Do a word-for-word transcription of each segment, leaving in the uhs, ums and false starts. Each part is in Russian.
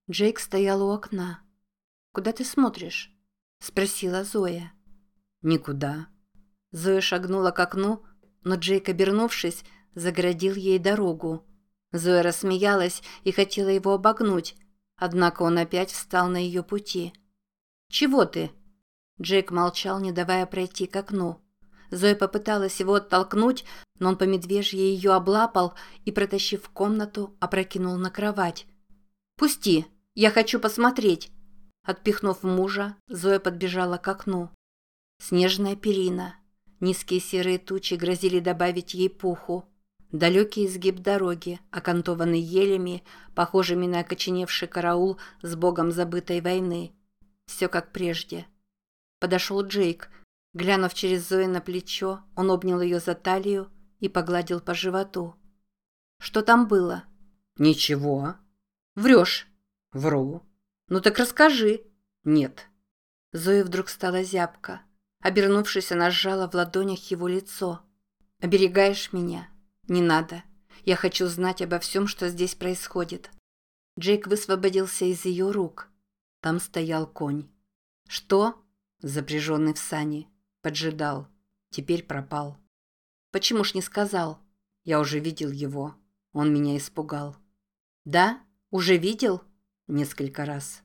Джейк стоял у окна. «Куда ты смотришь?» – спросила Зоя. «Никуда». Зоя шагнула к окну, но Джейк, обернувшись, загородил ей дорогу. Зоя рассмеялась и хотела его обогнуть, однако он опять встал на ее пути. «Чего ты?» Джейк молчал, не давая пройти к окну. Зоя попыталась его оттолкнуть, но он по медвежьи ее облапал и, протащив в комнату, опрокинул на кровать. «Пусти! Я хочу посмотреть!» Отпихнув мужа, Зоя подбежала к окну. Снежная перина. Низкие серые тучи грозили добавить ей пуху. Далекий изгиб дороги, окантованный елями, похожими на окоченевший караул с богом забытой войны. Все как прежде. Подошел Джейк. Глянув через Зои на плечо, он обнял ее за талию и погладил по животу. «Что там было?» «Ничего». «Врешь». «Вру». «Ну так расскажи». «Нет». Зоя вдруг стала зябко. Обернувшись, она сжала в ладонях его лицо. «Оберегаешь меня?» «Не надо. Я хочу знать обо всем, что здесь происходит». Джейк высвободился из ее рук. Там стоял конь. «Что?» Запряженный в сани. Поджидал. Теперь пропал. «Почему ж не сказал?» Я уже видел его. Он меня испугал. «Да? Уже видел?» Несколько раз.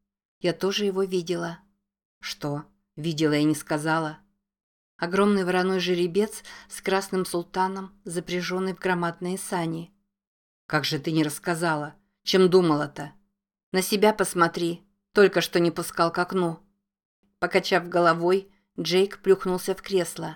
«Я тоже его видела». «Что? Видела и не сказала?» Огромный вороной жеребец с красным султаном, запряженный в громадные сани. «Как же ты не рассказала? Чем думала-то?» «На себя посмотри. Только что не пускал к окну». Покачав головой, Джейк плюхнулся в кресло.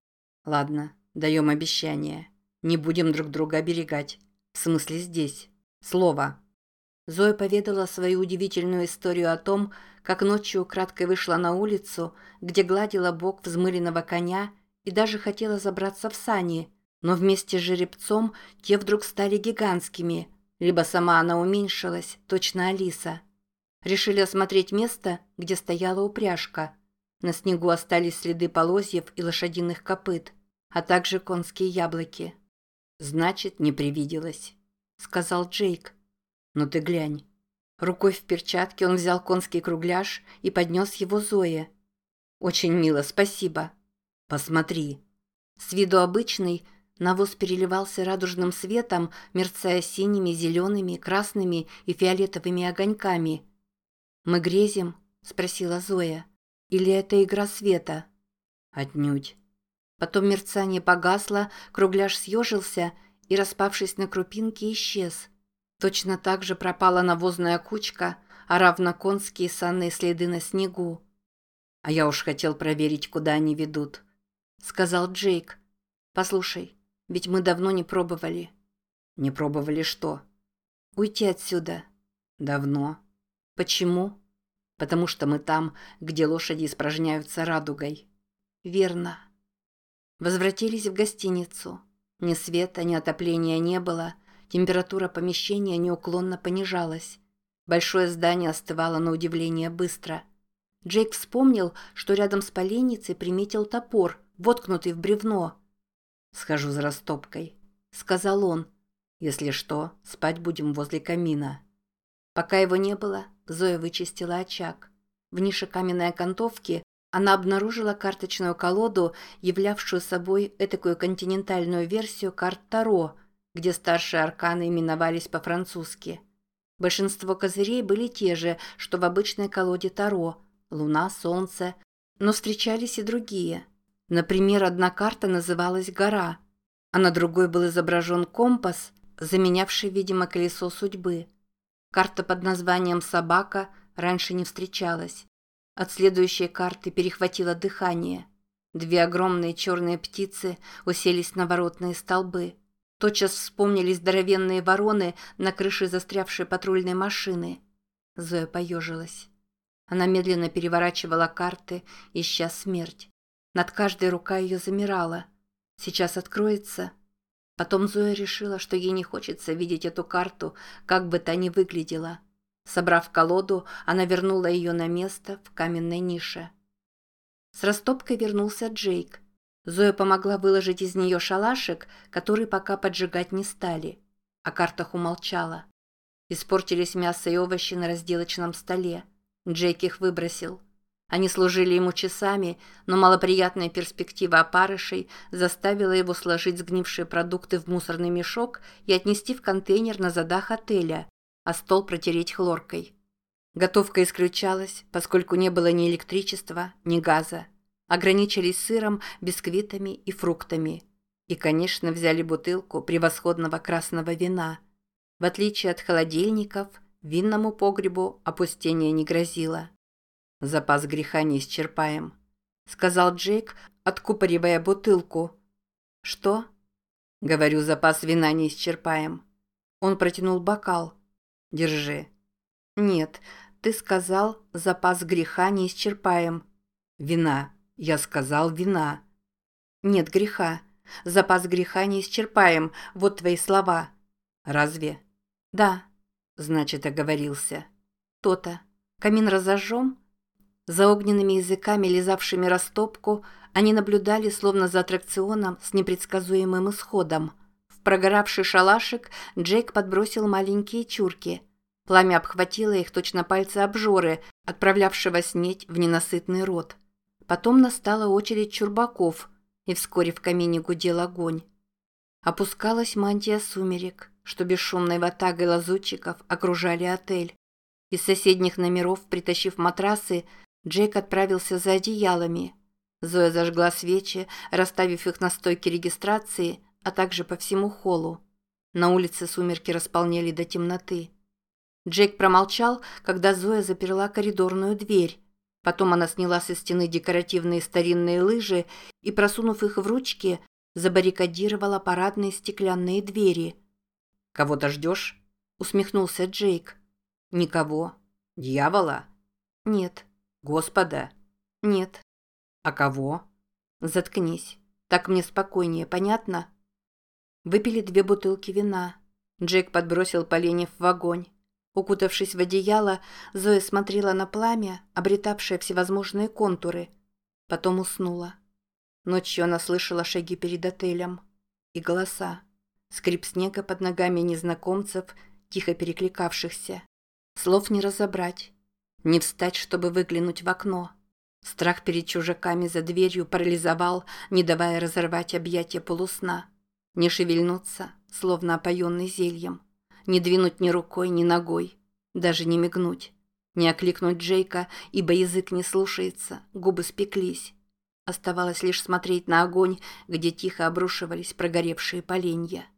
«Ладно, даем обещание. Не будем друг друга оберегать. В смысле здесь. Слово». Зоя поведала свою удивительную историю о том, как ночью украдкой вышла на улицу, где гладила бок взмыленного коня и даже хотела забраться в сани, но вместе с жеребцом те вдруг стали гигантскими, либо сама она уменьшилась, точно Алиса. Решили осмотреть место, где стояла упряжка. На снегу остались следы полозьев и лошадиных копыт, а также конские яблоки. «Значит, не привиделось», — сказал Джейк. «Ну ты глянь». Рукой в перчатке он взял конский кругляш и поднес его Зое. «Очень мило, спасибо». «Посмотри». С виду обычный, навоз переливался радужным светом, мерцая синими, зелеными, красными и фиолетовыми огоньками. «Мы грезим?» – спросила Зоя. «Или это игра света?» «Отнюдь». Потом мерцание погасло, кругляш съежился и, распавшись на крупинки, исчез. Точно так же пропала навозная кучка, а равно конские санные следы на снегу. «А я уж хотел проверить, куда они ведут», — сказал Джейк. «Послушай, ведь мы давно не пробовали». «Не пробовали что?» «Уйти отсюда». «Давно». «Почему?» «Потому что мы там, где лошади испражняются радугой». «Верно». Возвратились в гостиницу. Ни света, ни отопления не было. Температура помещения неуклонно понижалась. Большое здание остывало на удивление быстро. Джейк вспомнил, что рядом с поленницей приметил топор, воткнутый в бревно. «Схожу за растопкой», — сказал он. «Если что, спать будем возле камина». Пока его не было, Зоя вычистила очаг. В нише каменной окантовки она обнаружила карточную колоду, являвшую собой этакую континентальную версию карт Таро, где старшие арканы именовались по-французски. Большинство козырей были те же, что в обычной колоде Таро – Луна, Солнце, но встречались и другие. Например, одна карта называлась «Гора», а на другой был изображен компас, заменявший, видимо, колесо судьбы. Карта под названием «Собака» раньше не встречалась. От следующей карты перехватило дыхание. Две огромные черные птицы уселись на воротные столбы. Тотчас вспомнились здоровенные вороны на крыше застрявшей патрульной машины. Зоя поежилась. Она медленно переворачивала карты, ища смерть. Над каждой рука ее замирала. Сейчас откроется. Потом Зоя решила, что ей не хочется видеть эту карту, как бы та ни выглядела. Собрав колоду, она вернула ее на место в каменной нише. С растопкой вернулся Джейк. Зоя помогла выложить из нее шалашик, который пока поджигать не стали. О картах умолчала. Испортились мясо и овощи на разделочном столе. Джейк их выбросил. Они служили ему часами, но малоприятная перспектива опарышей заставила его сложить сгнившие продукты в мусорный мешок и отнести в контейнер на задах отеля, а стол протереть хлоркой. Готовка исключалась, поскольку не было ни электричества, ни газа. Ограничились сыром, бисквитами и фруктами. И, конечно, взяли бутылку превосходного красного вина. В отличие от холодильников, винному погребу опустение не грозило. «Запас греха неисчерпаем», — сказал Джейк, откупоривая бутылку. «Что?» «Говорю, запас вина неисчерпаем». Он протянул бокал. «Держи». «Нет, ты сказал, запас греха неисчерпаем». «Вина. Я сказал вина». «Нет греха. Запас греха неисчерпаем. Вот твои слова». «Разве?» «Да». «Значит, оговорился». «То-то. Камин разожжем?» За огненными языками, лизавшими растопку, они наблюдали, словно за аттракционом с непредсказуемым исходом. В прогоравший шалашик Джейк подбросил маленькие чурки. Пламя обхватило их точно пальцы обжоры, отправлявшего снеть в ненасытный рот. Потом настала очередь чурбаков, и вскоре в камине гудел огонь. Опускалась мантия сумерек, что бесшумной ватагой лазутчиков окружали отель. Из соседних номеров, притащив матрасы, Джейк отправился за одеялами. Зоя зажгла свечи, расставив их на стойке регистрации, а также по всему холлу. На улице сумерки располнели до темноты. Джейк промолчал, когда Зоя заперла коридорную дверь. Потом она сняла со стены декоративные старинные лыжи и, просунув их в ручки, забаррикадировала парадные стеклянные двери. «Кого-то ждешь?» — усмехнулся Джейк. «Никого». «Дьявола?» «Нет». «Господа?» «Нет». «А кого?» «Заткнись. Так мне спокойнее, понятно?» Выпили две бутылки вина. Джейк подбросил поленьев в огонь. Укутавшись в одеяло, Зоя смотрела на пламя, обретавшее всевозможные контуры. Потом уснула. Ночью она слышала шаги перед отелем. И голоса. Скрип снега под ногами незнакомцев, тихо перекликавшихся. Слов не разобрать. Не встать, чтобы выглянуть в окно. Страх перед чужаками за дверью парализовал, не давая разорвать объятия полусна. Не шевельнуться, словно опоенный зельем. Не двинуть ни рукой, ни ногой. Даже не мигнуть. Не окликнуть Джейка, ибо язык не слушается, губы спеклись. Оставалось лишь смотреть на огонь, где тихо обрушивались прогоревшие поленья.